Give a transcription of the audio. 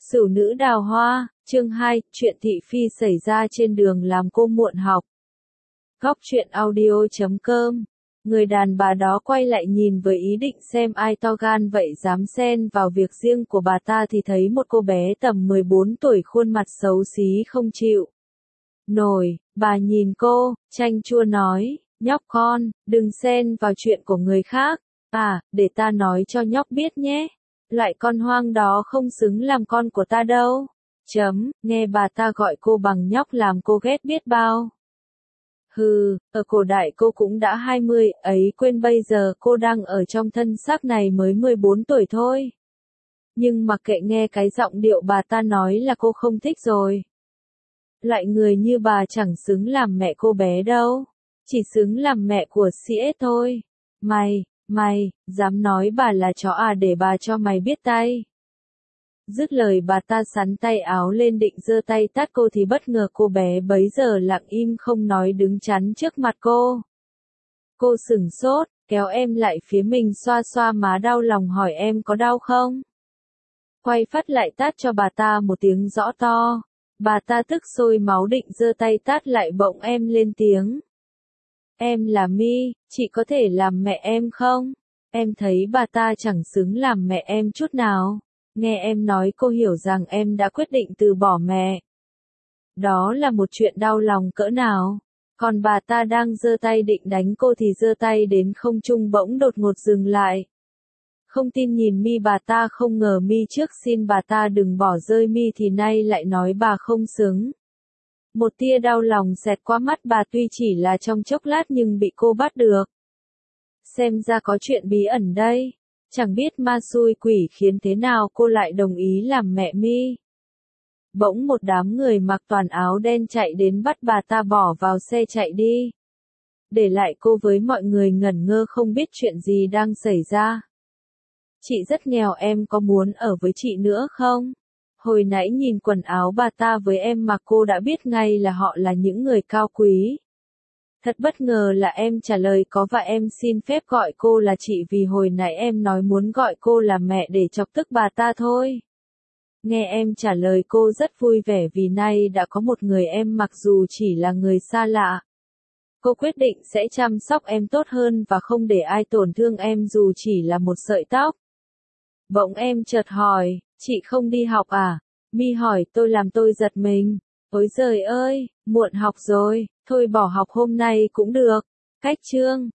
Sửu nữ đào hoa, chương 2, chuyện thị phi xảy ra trên đường làm cô muộn học. Góc truyện audio.com. Người đàn bà đó quay lại nhìn với ý định xem ai to gan vậy dám xen vào việc riêng của bà ta thì thấy một cô bé tầm 14 tuổi khuôn mặt xấu xí không chịu nổi. Bà nhìn cô, chanh chua nói, nhóc con, đừng xen vào chuyện của người khác. À, để ta nói cho nhóc biết nhé. Loại con hoang đó không xứng làm con của ta đâu. Nghe bà ta gọi cô bằng nhóc làm cô ghét biết bao. Hừ, ở cổ đại cô cũng đã 20, ấy quên bây giờ cô đang ở trong thân xác này mới 14 tuổi thôi. Nhưng mặc kệ, nghe cái giọng điệu bà ta nói là cô không thích rồi. Loại người như bà chẳng xứng làm mẹ cô bé đâu. Chỉ xứng làm mẹ của CS thôi. Mày, dám nói bà là chó à, để bà cho mày biết tay. Dứt lời bà ta xắn tay áo lên định giơ tay tát cô thì bất ngờ cô bé bấy giờ lặng im không nói đứng chắn trước mặt cô. Cô sửng sốt, kéo em lại phía mình xoa xoa má đau lòng hỏi em có đau không? Quay phát lại tát cho bà ta một tiếng rõ to. Bà ta tức sôi máu định giơ tay tát lại bỗng em lên tiếng. Em là My, chị có thể làm mẹ em không? Em thấy bà ta chẳng xứng làm mẹ em chút nào. Nghe em nói cô hiểu rằng em đã quyết định từ bỏ mẹ. Đó là một chuyện đau lòng cỡ nào. Còn bà ta đang giơ tay định đánh cô thì giơ tay đến không trung bỗng đột ngột dừng lại. Không tin nhìn My, bà ta không ngờ My trước xin bà ta đừng bỏ rơi My thì nay lại nói bà không xứng. Một tia đau lòng xẹt qua mắt bà, tuy chỉ là trong chốc lát nhưng bị cô bắt được. Xem ra có chuyện bí ẩn đây. Chẳng biết ma xui quỷ khiến thế nào cô lại đồng ý làm mẹ My. Bỗng một đám người mặc toàn áo đen chạy đến bắt bà ta bỏ vào xe chạy đi. Để lại cô với mọi người ngẩn ngơ không biết chuyện gì đang xảy ra. Chị rất nghèo, em có muốn ở với chị nữa không? Hồi nãy nhìn quần áo bà ta với em mặc cô đã biết ngay là họ là những người cao quý. Thật bất ngờ là em trả lời có, và em xin phép gọi cô là chị vì hồi nãy em nói muốn gọi cô là mẹ để chọc tức bà ta thôi. Nghe em trả lời cô rất vui vẻ vì nay đã có một người em mặc dù chỉ là người xa lạ. Cô quyết định sẽ chăm sóc em tốt hơn và không để ai tổn thương em dù chỉ là một sợi tóc. Bỗng em chợt hỏi, chị không đi học à? My hỏi tôi làm tôi giật mình. Ôi giời ơi, muộn học rồi, thôi bỏ học hôm nay cũng được. Cách chương